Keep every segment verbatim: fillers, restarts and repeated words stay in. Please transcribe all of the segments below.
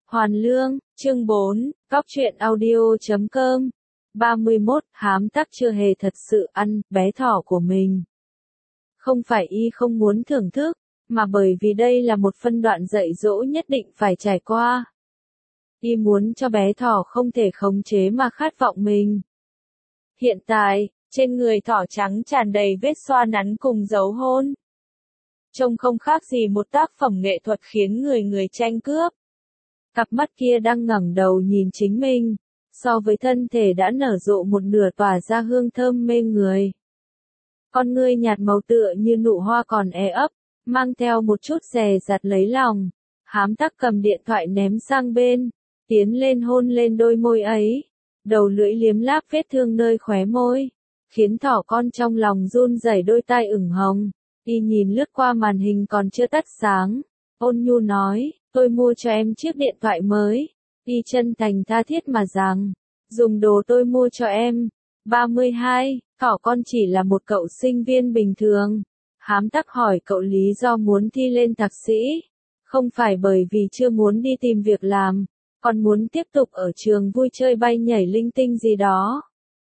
Hoàn Lương, chương bốn, Góc truyện audio chấm com. ba mươi mốt, Hám Tắc chưa hề thật sự ăn bé thỏ của mình. Không phải y không muốn thưởng thức, mà bởi vì đây là một phân đoạn dạy dỗ nhất định phải trải qua. Y muốn cho bé thỏ không thể khống chế mà khát vọng mình. Hiện tại, trên người thỏ trắng tràn đầy vết xoa nắn cùng dấu hôn. Trông không khác gì một tác phẩm nghệ thuật khiến người người tranh cướp. Cặp mắt kia đang ngẩng đầu nhìn chính mình, so với thân thể đã nở rộ một nửa tỏa ra hương thơm mê người. Con ngươi nhạt màu tựa như nụ hoa còn e ấp, mang theo một chút dè dặt lấy lòng. Hám Tắc cầm điện thoại ném sang bên, tiến lên hôn lên đôi môi ấy, đầu lưỡi liếm láp vết thương nơi khóe môi, khiến thỏ con trong lòng run rẩy, đôi tai ửng hồng. Y nhìn lướt qua màn hình còn chưa tắt sáng, ôn nhu nói, tôi mua cho em chiếc điện thoại mới. Y chân thành tha thiết mà rằng, dùng đồ tôi mua cho em. ba mươi hai, thỏ con chỉ là một cậu sinh viên bình thường. Hám Tắc hỏi cậu lý do muốn thi lên thạc sĩ. Không phải bởi vì chưa muốn đi tìm việc làm, còn muốn tiếp tục ở trường vui chơi bay nhảy linh tinh gì đó.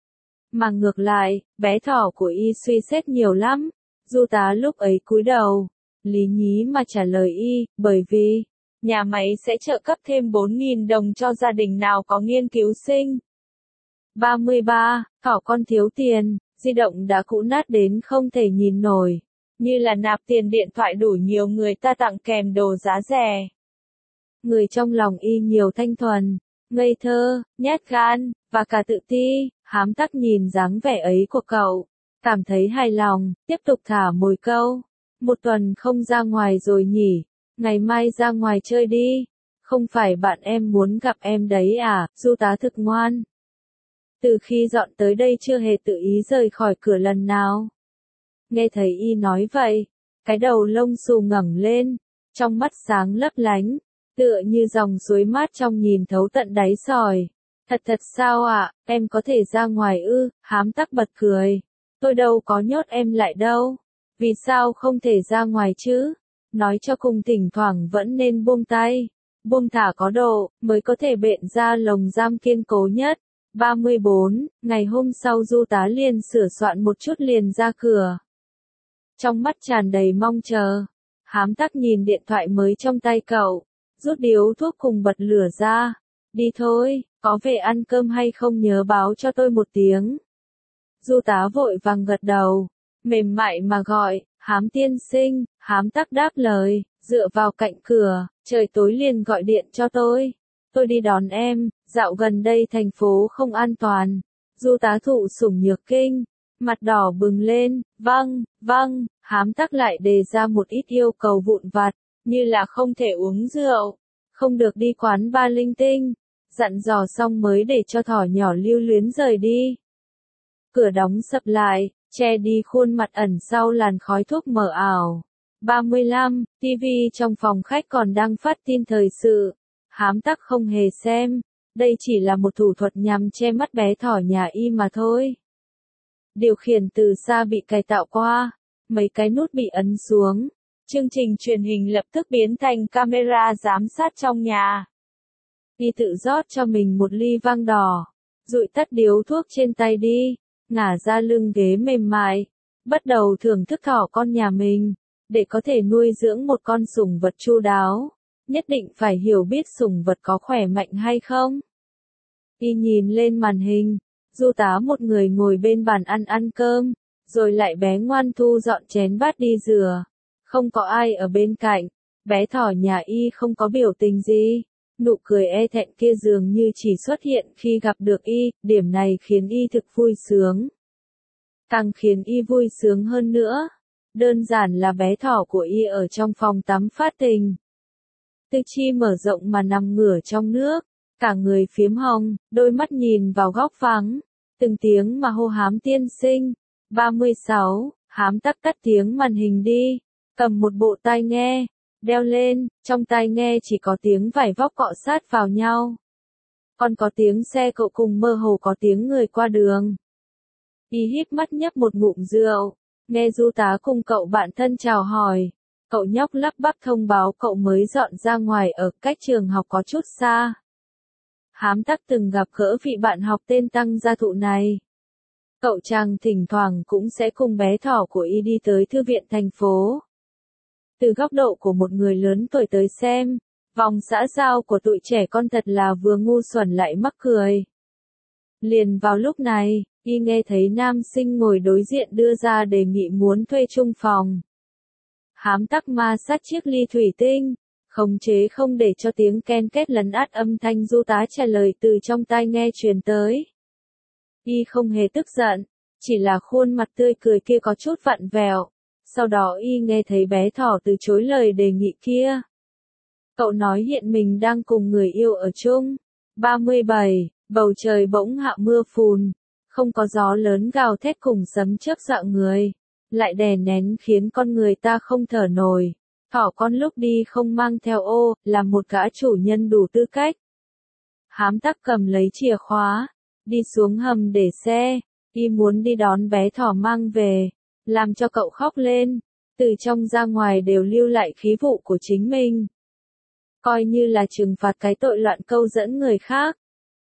Mà ngược lại, bé thỏ của y suy xét nhiều lắm. Du tá lúc ấy cúi đầu, lý nhí mà trả lời y, bởi vì nhà máy sẽ trợ cấp thêm bốn nghìn đồng cho gia đình nào có nghiên cứu sinh. ba mươi ba, thỏ con thiếu tiền, di động đã cũ nát đến không thể nhìn nổi, như là nạp tiền điện thoại đủ nhiều người ta tặng kèm đồ giá rẻ. Người trong lòng y nhiều thanh thuần, ngây thơ, nhát gan, và cả tự ti. Hám Tắc nhìn dáng vẻ ấy của cậu, cảm thấy hài lòng, tiếp tục thả mồi câu. Một tuần không ra ngoài rồi nhỉ, ngày mai ra ngoài chơi đi. Không phải bạn em muốn gặp em đấy à, du tá thực ngoan. Từ khi dọn tới đây chưa hề tự ý rời khỏi cửa lần nào. Nghe thấy y nói vậy, cái đầu lông xù ngẩng lên, trong mắt sáng lấp lánh, tựa như dòng suối mát trong nhìn thấu tận đáy sỏi. Thật thật sao ạ, à, em có thể ra ngoài ư? Hám Tắc bật cười. Tôi đâu có nhốt em lại đâu. Vì sao không thể ra ngoài chứ? Nói cho cùng thỉnh thoảng vẫn nên buông tay, buông thả có độ, mới có thể bện ra lồng giam kiên cố nhất. ba mươi bốn, ngày hôm sau du tá liền sửa soạn một chút liền ra cửa. Trong mắt tràn đầy mong chờ, Hám Tắc nhìn điện thoại mới trong tay cậu, rút điếu thuốc cùng bật lửa ra. Đi thôi, có về ăn cơm hay không nhớ báo cho tôi một tiếng. Du tá vội vàng gật đầu, mềm mại mà gọi, Hám tiên sinh. Hám Tắc đáp lời, dựa vào cạnh cửa, trời tối liền gọi điện cho tôi. Tôi đi đón em, dạo gần đây thành phố không an toàn. Du tá thụ sủng nhược kinh, mặt đỏ bừng lên, vâng, vâng. Hám Tắc lại đề ra một ít yêu cầu vụn vặt, như là không thể uống rượu, không được đi quán bar linh tinh. Dặn dò xong mới để cho thỏ nhỏ lưu luyến rời đi. Cửa đóng sập lại, che đi khuôn mặt ẩn sau làn khói thuốc mờ ảo. ba mươi lăm, ti vi trong phòng khách còn đang phát tin thời sự. Hám Tắc không hề xem, đây chỉ là một thủ thuật nhằm che mắt bé thỏ nhà y mà thôi. Điều khiển từ xa bị cài tạo qua, mấy cái nút bị ấn xuống. Chương trình truyền hình lập tức biến thành camera giám sát trong nhà. Y tự rót cho mình một ly vang đỏ, dụi tắt điếu thuốc trên tay đi, ngả ra lưng ghế mềm mại, bắt đầu thưởng thức thỏ con nhà mình. Để có thể nuôi dưỡng một con sủng vật chu đáo, nhất định phải hiểu biết sủng vật có khỏe mạnh hay không. Y nhìn lên màn hình, du tá một người ngồi bên bàn ăn ăn cơm, rồi lại bé ngoan thu dọn chén bát đi rửa. Không có ai ở bên cạnh, bé thỏ nhà y không có biểu tình gì. Nụ cười e thẹn kia dường như chỉ xuất hiện khi gặp được y, điểm này khiến y thực vui sướng. Càng khiến y vui sướng hơn nữa, đơn giản là bé thỏ của y ở trong phòng tắm phát tình. Tư chi mở rộng mà nằm ngửa trong nước, cả người phiếm hồng, đôi mắt nhìn vào góc vắng, từng tiếng mà hô Hám tiên sinh. ba mươi sáu, Hám Tắc tắt tiếng màn hình đi, cầm một bộ tai nghe, đeo lên, trong tai nghe chỉ có tiếng vải vóc cọ sát vào nhau. Còn có tiếng xe cộ cùng mơ hồ có tiếng người qua đường. Y híp mắt nhấp một ngụm rượu, nghe du tá cùng cậu bạn thân chào hỏi. Cậu nhóc lắp bắp thông báo cậu mới dọn ra ngoài ở cách trường học có chút xa. Hám Tắc từng gặp gỡ vị bạn học tên Tăng Gia Thụ này. Cậu chàng thỉnh thoảng cũng sẽ cùng bé thỏ của y đi tới thư viện thành phố. Từ góc độ của một người lớn tuổi tới xem, vòng xã giao của tụi trẻ con thật là vừa ngu xuẩn lại mắc cười. Liền vào lúc này, y nghe thấy nam sinh ngồi đối diện đưa ra đề nghị muốn thuê chung phòng. Hám Tắc ma sát chiếc ly thủy tinh, khống chế không để cho tiếng ken két lấn át âm thanh Du Tá trả lời từ trong tai nghe truyền tới. Y không hề tức giận, chỉ là khuôn mặt tươi cười kia có chút vặn vẹo. Sau đó y nghe thấy bé thỏ từ chối lời đề nghị kia. Cậu nói hiện mình đang cùng người yêu ở chung. ba mươi bảy, bầu trời bỗng hạ mưa phùn, không có gió lớn gào thét cùng sấm chớp dọa người, lại đè nén khiến con người ta không thở nổi. Thỏ con lúc đi không mang theo ô, là một gã chủ nhân đủ tư cách. Hám Tắc cầm lấy chìa khóa, đi xuống hầm để xe, y muốn đi đón bé thỏ mang về, làm cho cậu khóc lên, từ trong ra ngoài đều lưu lại khí vụ của chính mình. Coi như là trừng phạt cái tội loạn câu dẫn người khác.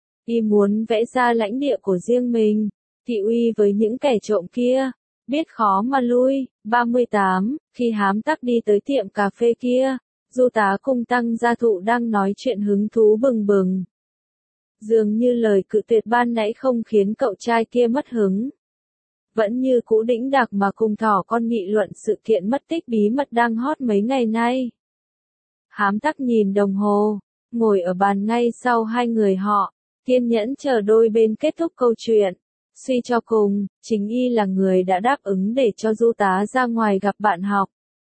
Y muốn vẽ ra lãnh địa của riêng mình, thị uy với những kẻ trộm kia, biết khó mà lui. ba mươi tám, khi Hám Tắc đi tới tiệm cà phê kia, Du Tá cùng Tăng Gia Thụ đang nói chuyện hứng thú bừng bừng. Dường như lời cự tuyệt ban nãy không khiến cậu trai kia mất hứng. Vẫn như cũ đĩnh đạc mà cùng thỏ con nghị luận sự kiện mất tích bí mật đang hot mấy ngày nay. Hám Tắc nhìn đồng hồ, ngồi ở bàn ngay sau hai người họ, kiên nhẫn chờ đôi bên kết thúc câu chuyện. Suy cho cùng, chính y là người đã đáp ứng để cho Du Tá ra ngoài gặp bạn học.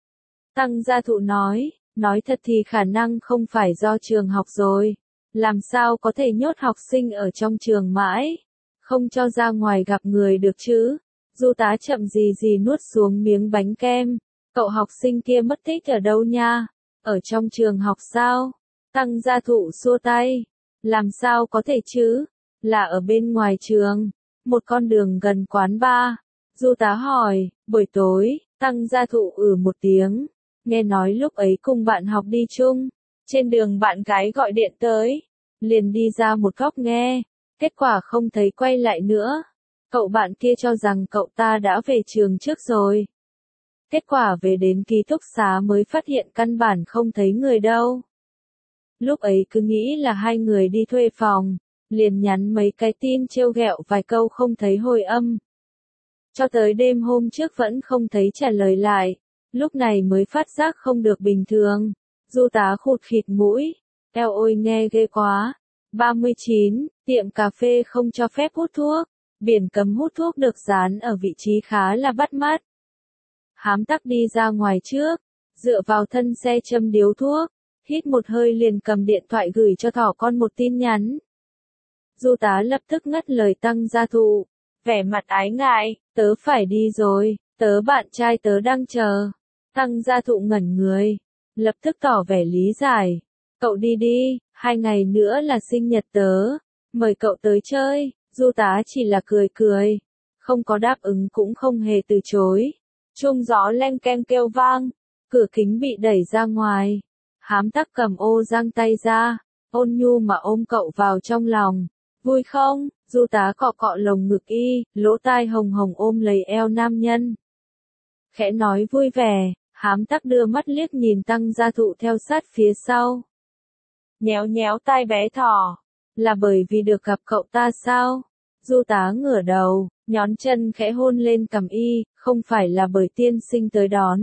Tăng Gia Thụ nói, nói thật thì khả năng không phải do trường học rồi. Làm sao có thể nhốt học sinh ở trong trường mãi, không cho ra ngoài gặp người được chứ. Du Tá chậm gì gì nuốt xuống miếng bánh kem. Cậu học sinh kia mất tích ở đâu nha? Ở trong trường học sao? Tăng Gia Thụ xua tay. Làm sao có thể chứ? Là ở bên ngoài trường, một con đường gần quán bar. Du Tá hỏi, buổi tối, Tăng Gia Thụ ừ một tiếng. Nghe nói lúc ấy cùng bạn học đi chung, trên đường bạn gái gọi điện tới, liền đi ra một góc nghe, kết quả không thấy quay lại nữa. Cậu bạn kia cho rằng cậu ta đã về trường trước rồi. Kết quả về đến ký túc xá mới phát hiện căn bản không thấy người đâu. Lúc ấy cứ nghĩ là hai người đi thuê phòng, liền nhắn mấy cái tin trêu ghẹo vài câu không thấy hồi âm. Cho tới đêm hôm trước vẫn không thấy trả lời lại, lúc này mới phát giác không được bình thường. Du Tá khụt khịt mũi, eo ôi nghe ghê quá. ba mươi chín, tiệm cà phê không cho phép hút thuốc, biển cấm hút thuốc được dán ở vị trí khá là bắt mắt. Hám Tắc đi ra ngoài trước, dựa vào thân xe châm điếu thuốc, hít một hơi liền cầm điện thoại gửi cho thỏ con một tin nhắn. Du Tá lập tức ngắt lời Tăng Gia Thụ, vẻ mặt ái ngại, tớ phải đi rồi, tớ bạn trai tớ đang chờ. Tăng Gia Thụ ngẩn người, lập tức tỏ vẻ lý giải, cậu đi đi, hai ngày nữa là sinh nhật tớ, mời cậu tới chơi. Du Tá chỉ là cười cười, không có đáp ứng cũng không hề từ chối. Chuông gió len keng kêu vang, cửa kính bị đẩy ra ngoài. Hám Tắc cầm ô giang tay ra, ôn nhu mà ôm cậu vào trong lòng. Vui không? Du Tá cọ cọ lồng ngực y, lỗ tai hồng hồng ôm lấy eo nam nhân. Khẽ nói vui vẻ, Hám Tắc đưa mắt liếc nhìn Tăng Gia Thụ theo sát phía sau. Nhéo nhéo tai bé thỏ, là bởi vì được gặp cậu ta sao? Du Tá ngửa đầu, nhón chân khẽ hôn lên cằm y, không phải là bởi tiên sinh tới đón.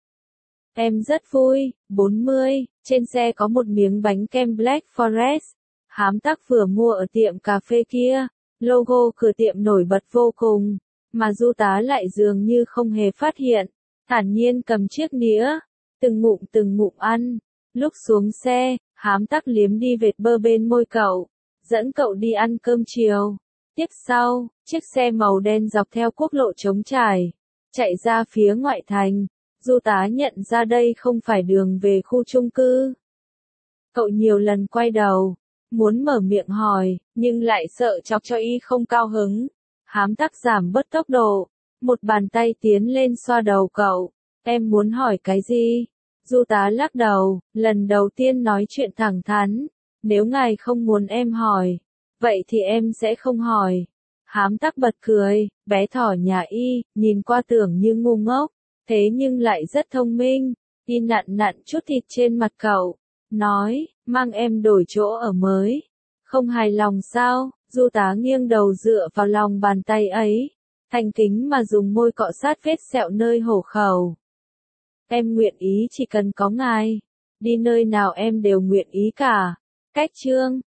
Em rất vui. bốn mươi, trên xe có một miếng bánh kem Black Forest. Hám Tắc vừa mua ở tiệm cà phê kia, logo cửa tiệm nổi bật vô cùng, mà Du Tá lại dường như không hề phát hiện, thản nhiên cầm chiếc nĩa, từng ngụm từng ngụm ăn. Lúc xuống xe, Hám Tắc liếm đi vệt bơ bên môi cậu, dẫn cậu đi ăn cơm chiều. Tiếp sau, chiếc xe màu đen dọc theo quốc lộ trống trải, chạy ra phía ngoại thành. Du Tá nhận ra đây không phải đường về khu chung cư. Cậu nhiều lần quay đầu, muốn mở miệng hỏi, nhưng lại sợ chọc cho y không cao hứng. Hám Tắc giảm bớt tốc độ, một bàn tay tiến lên xoa đầu cậu. Em muốn hỏi cái gì? Du tá lắc đầu, lần đầu tiên nói chuyện thẳng thắn. Nếu ngài không muốn em hỏi, vậy thì em sẽ không hỏi. Hám tắc bật cười, bé thỏ nhà y, nhìn qua tưởng như ngu ngốc, thế nhưng lại rất thông minh. Y nặn nặn chút thịt trên mặt cậu, nói, mang em đổi chỗ ở mới. Không hài lòng sao? Du tá nghiêng đầu dựa vào lòng bàn tay ấy, thành kính mà dùng môi cọ sát vết sẹo nơi hổ khẩu. Em nguyện ý chỉ cần có ngài, đi nơi nào em đều nguyện ý cả. Cách chương